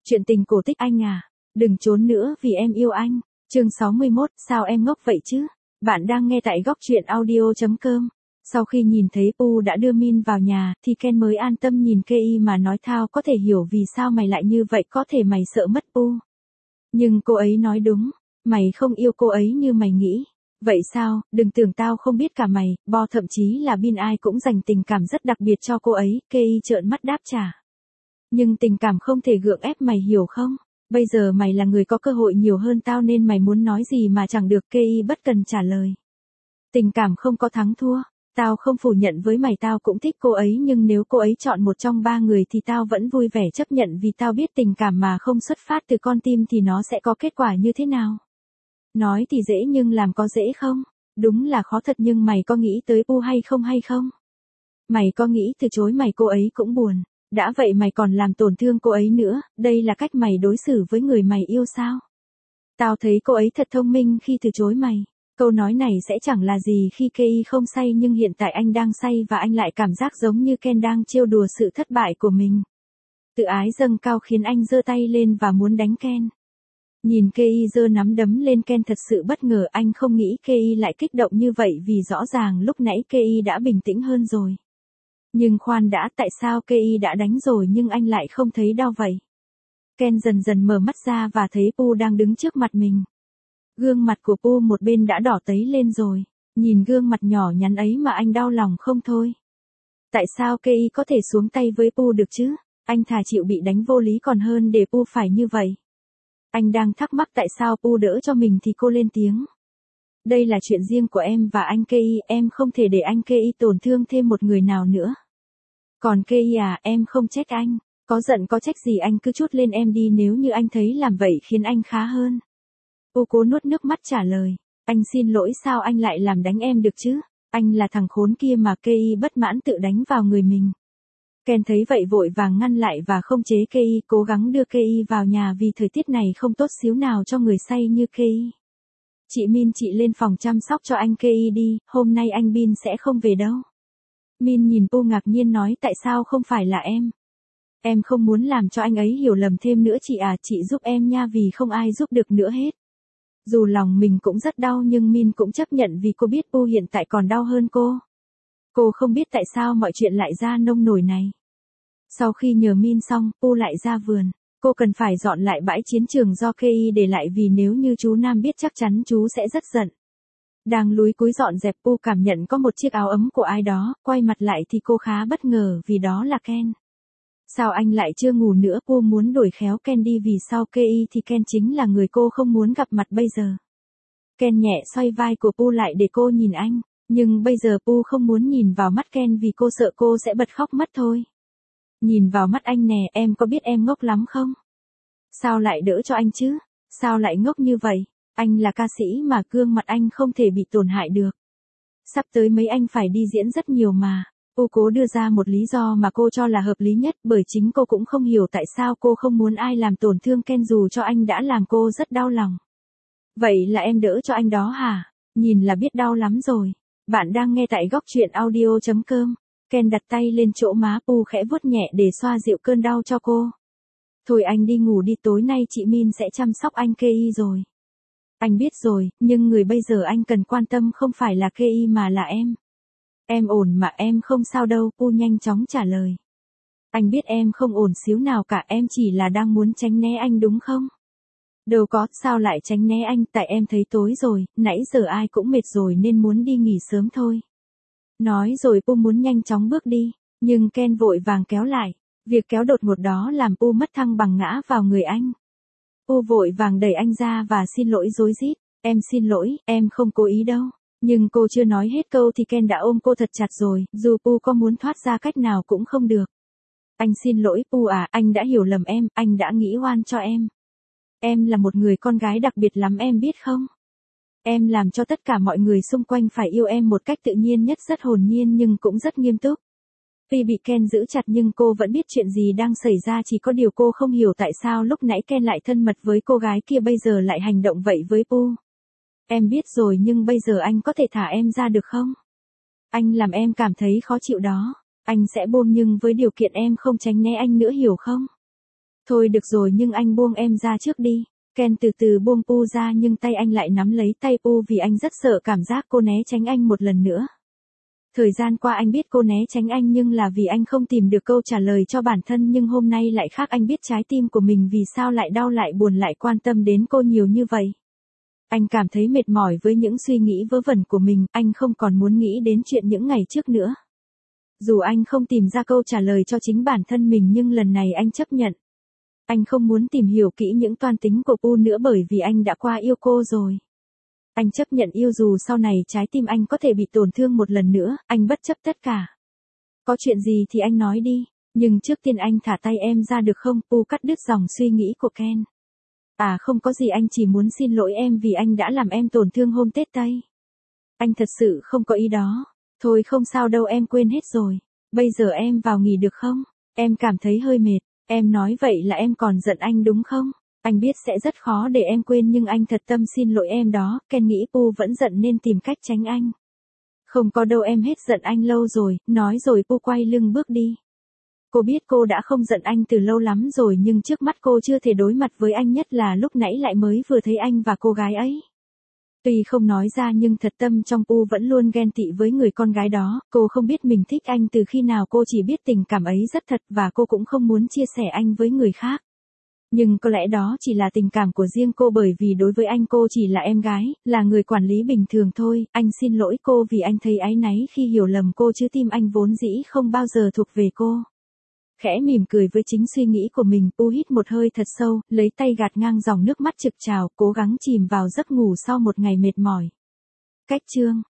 Chuyện tình cổ tích anh à, đừng trốn nữa vì em yêu anh. Chương 61, sao em ngốc vậy chứ? Bạn đang nghe tại góc truyện audio.com. Sau khi nhìn thấy U đã đưa Min vào nhà, thì Ken mới an tâm nhìn Kei mà nói thao có thể hiểu vì sao mày lại như vậy, có thể mày sợ mất U. Nhưng cô ấy nói đúng, mày không yêu cô ấy như mày nghĩ. Vậy sao, đừng tưởng tao không biết cả mày, Bo thậm chí là Bin ai cũng dành tình cảm rất đặc biệt cho cô ấy, Kei trợn mắt đáp trả. Nhưng tình cảm không thể gượng ép mày hiểu không? Bây giờ mày là người có cơ hội nhiều hơn tao nên mày muốn nói gì mà chẳng được, Kei bất cần trả lời. Tình cảm không có thắng thua, tao không phủ nhận với mày tao cũng thích cô ấy, nhưng nếu cô ấy chọn một trong ba người thì tao vẫn vui vẻ chấp nhận, vì tao biết tình cảm mà không xuất phát từ con tim thì nó sẽ có kết quả như thế nào. Nói thì dễ nhưng làm có dễ không? Đúng là khó thật, nhưng mày có nghĩ tới U hay không? Mày có nghĩ từ chối mày cô ấy cũng buồn. Đã vậy mày còn làm tổn thương cô ấy nữa, đây là cách mày đối xử với người mày yêu sao? Tao thấy cô ấy thật thông minh khi từ chối mày. Câu nói này sẽ chẳng là gì khi Kei không say, nhưng hiện tại anh đang say và anh lại cảm giác giống như Ken đang trêu đùa sự thất bại của mình. Tự ái dâng cao khiến anh giơ tay lên và muốn đánh Ken. Nhìn Kei giơ nắm đấm lên Ken thật sự bất ngờ, anh không nghĩ Kei lại kích động như vậy vì rõ ràng lúc nãy Kei đã bình tĩnh hơn rồi. Nhưng khoan đã, tại sao Kei đã đánh rồi nhưng anh lại không thấy đau vậy? Ken dần dần mở mắt ra và thấy Pu đang đứng trước mặt mình. Gương mặt của Pu một bên đã đỏ tấy lên rồi. Nhìn gương mặt nhỏ nhắn ấy mà anh đau lòng không thôi. Tại sao Kei có thể xuống tay với Pu được chứ? Anh thà chịu bị đánh vô lý còn hơn để Pu phải như vậy. Anh đang thắc mắc tại sao Pu đỡ cho mình thì cô lên tiếng. Đây là chuyện riêng của em và anh Kei, em không thể để anh Kei tổn thương thêm một người nào nữa. Còn Kei à, em không trách anh, có giận có trách gì anh cứ trút lên em đi nếu như anh thấy làm vậy khiến anh khá hơn. Cô cố nuốt nước mắt trả lời, anh xin lỗi, sao anh lại làm đánh em được chứ, anh là thằng khốn kia mà. Kei bất mãn tự đánh vào người mình. Ken thấy vậy vội vàng ngăn lại và không chế Kei, cố gắng đưa Kei vào nhà vì thời tiết này không tốt xíu nào cho người say như Kei. Chị Min, chị lên phòng chăm sóc cho anh Kei đi, hôm nay anh Bin sẽ không về đâu. Min nhìn Pu ngạc nhiên nói, tại sao không phải là em? Em không muốn làm cho anh ấy hiểu lầm thêm nữa chị à, chị giúp em nha vì không ai giúp được nữa hết. Dù lòng mình cũng rất đau nhưng Min cũng chấp nhận vì cô biết Pu hiện tại còn đau hơn cô. Cô không biết tại sao mọi chuyện lại ra nông nổi này. Sau khi nhờ Min xong, Pu lại ra vườn. Cô cần phải dọn lại bãi chiến trường do Kei để lại vì nếu như chú Nam biết chắc chắn chú sẽ rất giận. Đang lúi cúi dọn dẹp, Pu cảm nhận có một chiếc áo ấm của ai đó, quay mặt lại thì cô khá bất ngờ vì đó là Ken. Sao anh lại chưa ngủ nữa? Pu muốn đuổi khéo Ken đi vì sau Kei thì Ken chính là người cô không muốn gặp mặt bây giờ. Ken nhẹ xoay vai của Pu lại để cô nhìn anh, nhưng bây giờ Pu không muốn nhìn vào mắt Ken vì cô sợ cô sẽ bật khóc mất thôi. Nhìn vào mắt anh nè, em có biết em ngốc lắm không? Sao lại đỡ cho anh chứ? Sao lại ngốc như vậy? Anh là ca sĩ mà, gương mặt anh không thể bị tổn hại được. Sắp tới mấy anh phải đi diễn rất nhiều mà. Cô cố đưa ra một lý do mà cô cho là hợp lý nhất, bởi chính cô cũng không hiểu tại sao cô không muốn ai làm tổn thương Ken dù cho anh đã làm cô rất đau lòng. Vậy là em đỡ cho anh đó hả? Nhìn là biết đau lắm rồi. Bạn đang nghe tại góc truyện audio.com. Ken đặt tay lên chỗ má Pu khẽ vuốt nhẹ để xoa dịu cơn đau cho cô. Thôi anh đi ngủ đi, tối nay chị Min sẽ chăm sóc anh Kei rồi. Anh biết rồi, nhưng người bây giờ anh cần quan tâm không phải là Kei mà là em. Em ổn mà, em không sao đâu, Pu nhanh chóng trả lời. Anh biết em không ổn xíu nào cả, em chỉ là đang muốn tránh né anh đúng không? Đâu có, sao lại tránh né anh, tại em thấy tối rồi, nãy giờ ai cũng mệt rồi nên muốn đi nghỉ sớm thôi. Nói rồi Pu muốn nhanh chóng bước đi, nhưng Ken vội vàng kéo lại. Việc kéo đột ngột đó làm Pu mất thăng bằng ngã vào người anh. Pu vội vàng đẩy anh ra và xin lỗi rối rít. Em xin lỗi, em không cố ý đâu. Nhưng cô chưa nói hết câu thì Ken đã ôm cô thật chặt rồi, dù Pu có muốn thoát ra cách nào cũng không được. Anh xin lỗi Pu à, anh đã hiểu lầm em, anh đã nghĩ oan cho em. Em là một người con gái đặc biệt lắm em biết không? Em làm cho tất cả mọi người xung quanh phải yêu em một cách tự nhiên nhất, rất hồn nhiên nhưng cũng rất nghiêm túc. Tuy bị Ken giữ chặt nhưng cô vẫn biết chuyện gì đang xảy ra, chỉ có điều cô không hiểu tại sao lúc nãy Ken lại thân mật với cô gái kia bây giờ lại hành động vậy với Pu. Em biết rồi nhưng bây giờ anh có thể thả em ra được không? Anh làm em cảm thấy khó chịu đó. Anh sẽ buông nhưng với điều kiện em không tránh né anh nữa hiểu không? Thôi được rồi nhưng anh buông em ra trước đi. Ken từ từ buông Pu ra nhưng tay anh lại nắm lấy tay Pu vì anh rất sợ cảm giác cô né tránh anh một lần nữa. Thời gian qua anh biết cô né tránh anh nhưng là vì anh không tìm được câu trả lời cho bản thân, nhưng hôm nay lại khác, anh biết trái tim của mình vì sao lại đau lại buồn lại quan tâm đến cô nhiều như vậy. Anh cảm thấy mệt mỏi với những suy nghĩ vớ vẩn của mình, anh không còn muốn nghĩ đến chuyện những ngày trước nữa. Dù anh không tìm ra câu trả lời cho chính bản thân mình nhưng lần này anh chấp nhận. Anh không muốn tìm hiểu kỹ những toan tính của Pu nữa bởi vì anh đã qua yêu cô rồi. Anh chấp nhận yêu dù sau này trái tim anh có thể bị tổn thương một lần nữa, anh bất chấp tất cả. Có chuyện gì thì anh nói đi, nhưng trước tiên anh thả tay em ra được không? Pu cắt đứt dòng suy nghĩ của Ken. À không có gì, anh chỉ muốn xin lỗi em vì anh đã làm em tổn thương hôm Tết Tây. Anh thật sự không có ý đó. Thôi không sao đâu, em quên hết rồi. Bây giờ em vào nghỉ được không? Em cảm thấy hơi mệt. Em nói vậy là em còn giận anh đúng không? Anh biết sẽ rất khó để em quên nhưng anh thật tâm xin lỗi em đó. Ken nghĩ Pu vẫn giận nên tìm cách tránh anh. Không có đâu, em hết giận anh lâu rồi, nói rồi Pu quay lưng bước đi. Cô biết cô đã không giận anh từ lâu lắm rồi nhưng trước mắt cô chưa thể đối mặt với anh, nhất là lúc nãy lại mới vừa thấy anh và cô gái ấy. Tuy không nói ra nhưng thật tâm trong Pu vẫn luôn ghen tị với người con gái đó, cô không biết mình thích anh từ khi nào, cô chỉ biết tình cảm ấy rất thật và cô cũng không muốn chia sẻ anh với người khác. Nhưng có lẽ đó chỉ là tình cảm của riêng cô bởi vì đối với anh cô chỉ là em gái, là người quản lý bình thường thôi. Anh xin lỗi cô vì anh thấy áy náy khi hiểu lầm cô chứ tim anh vốn dĩ không bao giờ thuộc về cô. Khẽ mỉm cười với chính suy nghĩ của mình, Pu hít một hơi thật sâu, lấy tay gạt ngang dòng nước mắt trực trào, cố gắng chìm vào giấc ngủ sau một ngày mệt mỏi. Cách chương